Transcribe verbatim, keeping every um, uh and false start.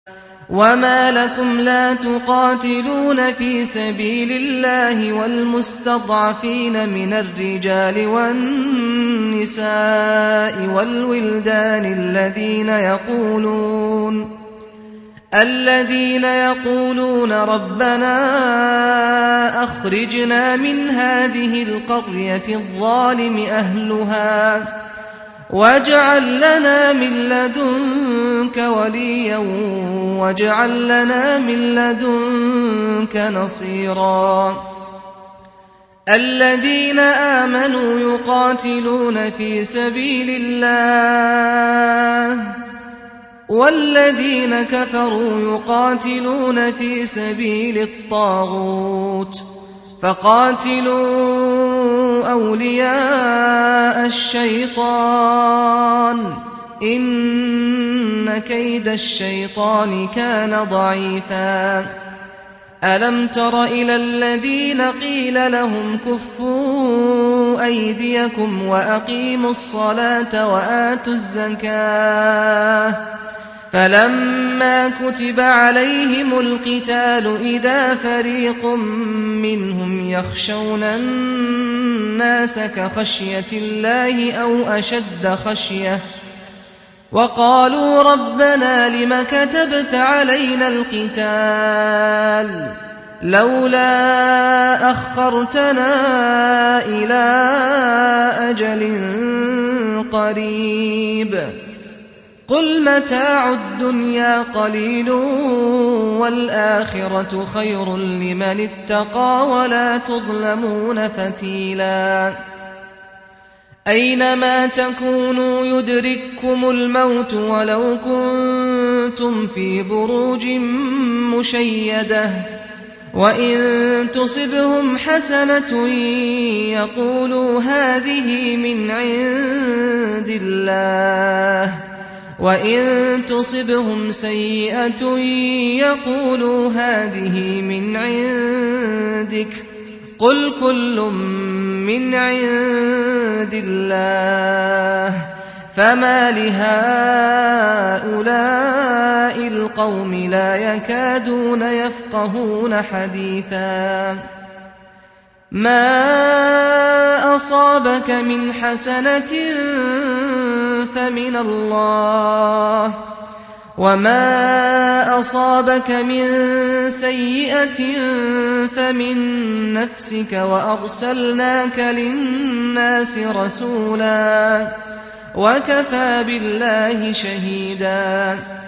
وما لكم لا تقاتلون في سبيل الله والمستضعفين من الرجال والنساء والولدان الذين يقولون الذين يقولون ربنا أخرجنا من هذه القرية الظالم أهلها واجعل لنا من لدنك وليا واجعل لنا من لدنك نصيرا الذين آمنوا يقاتلون في سبيل الله والذين كفروا يقاتلون في سبيل الطاغوت فقاتلوا أولياء الشيطان إن كيد الشيطان كان ضعيفا ألم تر إلى الذين قيل لهم كفوا أيديكم وأقيموا الصلاة وآتوا الزكاة فلما كتب عليهم القتال إذا فريق منهم يخشون الناس كخشية الله أو أشد خشية وقالوا ربنا لم كتبت علينا القتال لولا أخرتنا إلى أجل قريب قل متاع الدنيا قليل والآخرة خير لمن اتقى ولا تظلمون فتيلا أينما تكونوا يدرككم الموت ولو كنتم في بروج مشيدة وإن تصبهم حسنة يقولوا هذه من عند الله وإن تصبهم سيئة يقولوا هذه من عندك قل كل من عند الله فما لهؤلاء القوم لا يكادون يفقهون حديثا ما أصابك من حسنة فمن الله وما أصابك من سيئة فمن نفسك وأرسلناك للناس رسولا وكفى بالله شهيدا